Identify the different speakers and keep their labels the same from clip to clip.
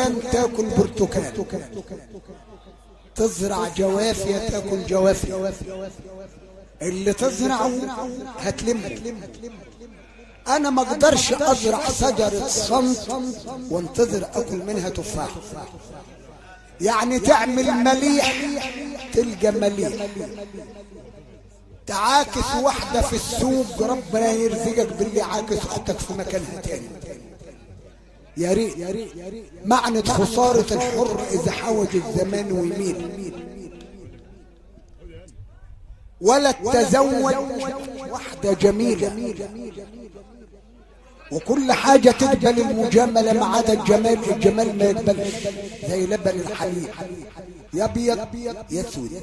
Speaker 1: برتقان تاكل برتقان، تزرع جوافية تاكل جوافية، اللي تزرعه هتلم. انا ما اقدرش ازرع شجرة صمت وانتظر اكل منها تفاح. يعني تعمل مليح تلقى مليح، تعاكس واحدة في السوق ربنا يرزقك باللي عاكس اختك في مكانها تاني. يا ريت معنى خسارة الحر اذا حوج الزمان ويميل. ولا تزوج واحدة جميلة، وكل حاجة تقبل المجاملة ما عدا الجمال، الجمال ما يقبلش زي لبن الحليب، يا ابيض يا اسود.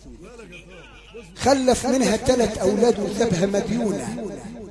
Speaker 1: خلف منها 3 أولاد وسابها مديونة.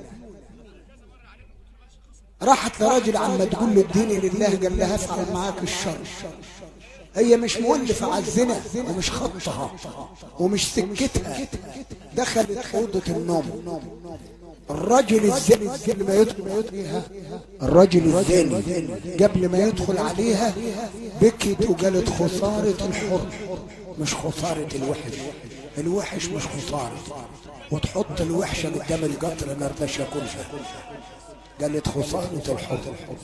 Speaker 1: راحت لراجل عم تقول له اديني لله، قال لها افعل معاك الشر. هي مش مولفة على الزنا ومش خطها ومش سكتها. دخلت أوضة النوم. الرجل الزاني قبل ما يدخل عليها، الرجل الزاني قبل ما يدخل عليها بكت وقالت خسارة الحر مش خسارة الوحش، الوحش مش خسارة. وتحط الوحشة قدام القطر ما رضاش ياكلها، قالت خسارة الحر.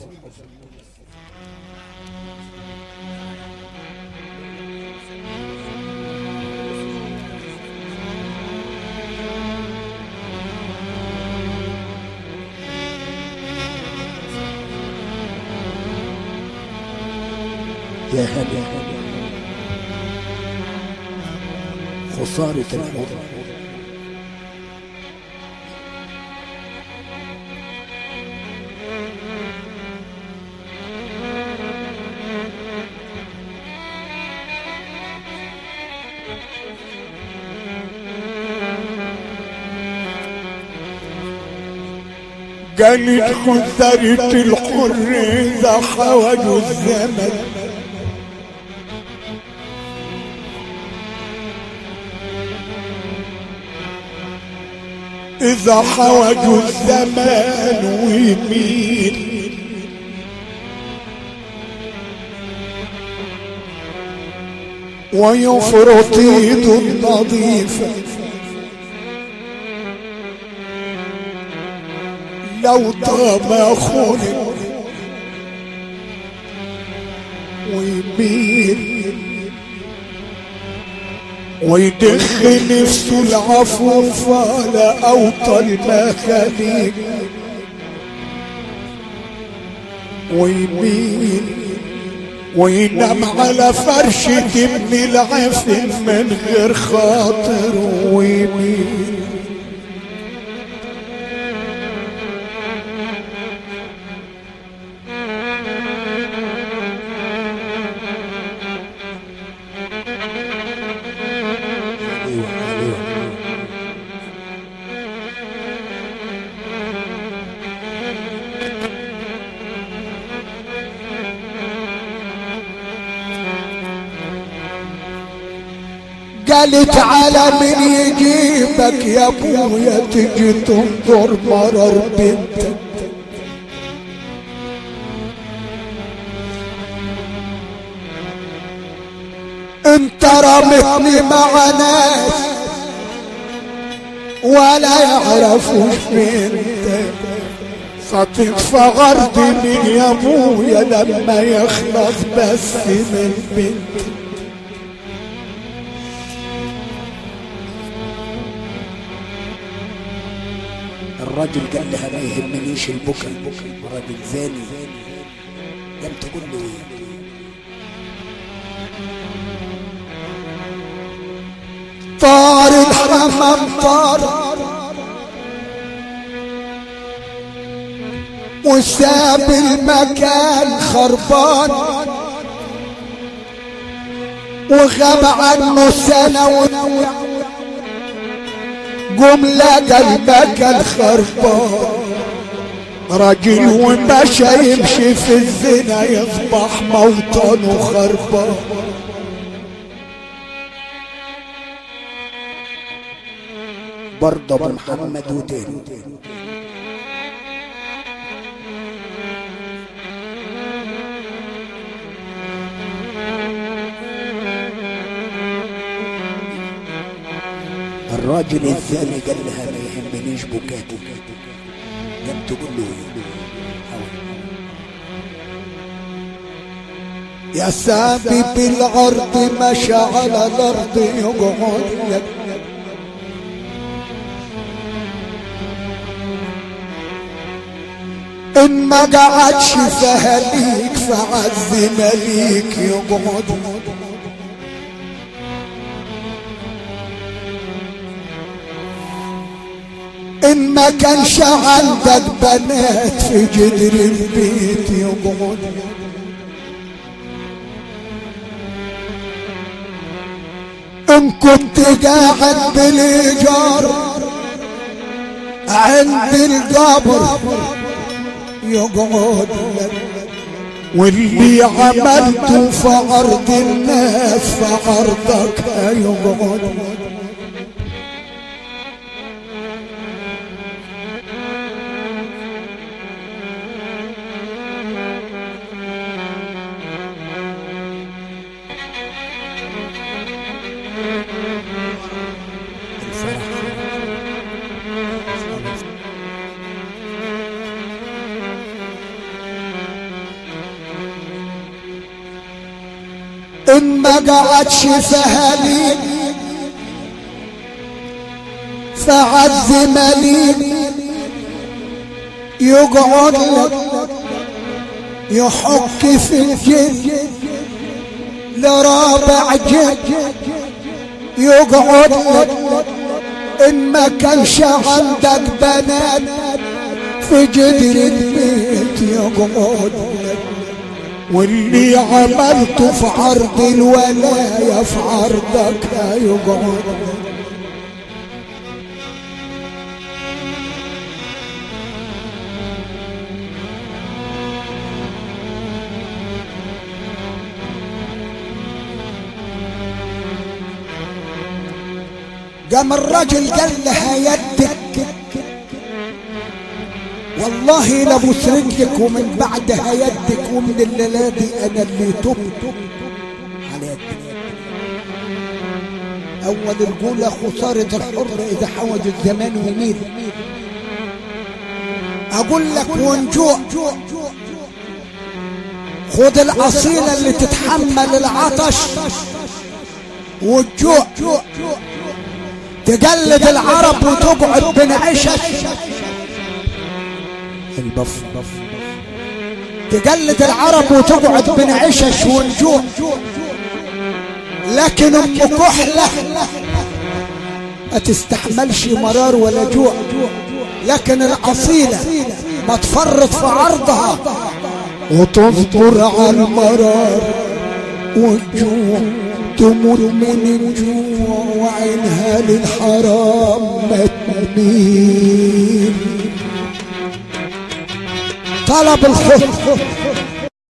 Speaker 1: يا هلا خسارة الحر.
Speaker 2: قالت خسارة الحر إذا حوجوا الزمن، إذا حوجوا الزمان ويميل. ويفرط ايد النظيفة لو طاب خلق ويميل. ويدخل نفسه العفوف على اوطى المخاليق ويميل. وينام على فرشة ابن العفن من غير خاطر ويميل. قالت على من يجيبك يا ابويا تجي تنظر مرر بنتك. انت رمتني مع ناس ولا يعرفوش بنتك. ستطفى غرضي من يا ابويا لما يخلص بس من بنتك.
Speaker 1: الراجل قال لها ما يهمنيش البكا، راجل زاني. قام تقول له ايه؟
Speaker 2: طار الحمام طار وساب المكان خربان وغاب عنه سنة قم لقى المكان خربان. راجل ومشى يمشي في الزنا يصبح موطنه خربان.
Speaker 1: برضه ابو محمد ودين الراجل الثاني قال لها ما يهمنيش بكاته. لم تقول له
Speaker 2: يا سابي بالعرض مشى على الارض يقعد لك ان ما قعدش فهليك فعز مليك يقعد ان ما كانش عندك بنات في جدر البيت يقعد ان كنت قاعد بالايجار عند القبر يقعد لك واللي عملته في عرض الناس في عرضك يقعد لك ان ما قعدش فهليك فعز مليك يقعد لك يحك في الجن لرابع جد يقعد لك ان ما كانش عندك بنات في جدر البيت يقعد لك واللي عملته في عرض الولاية في عرضك يقعد قام الرجل قال لها يدك والله لابوس رجلك ومن بعدها يدك ومن الليله دي انا اللي تبت على يدك. اول رجوله خساره الحر اذا حوج الزمان وميل. اقول لك ونجوع خد الاصيله اللي تتحمل العطش والجوع تقلد العرب وتقعد بين عشش البف تقلد العرب وتقعد بين عشش ونجوع لكن ام كحله ما تستحملش مرار ولا جوع لكن الاصيله ما تفرط في عرضها وتصبر على المرار والجوع تموت من الجوع وعينها للحرام ما تميل. طلب الحب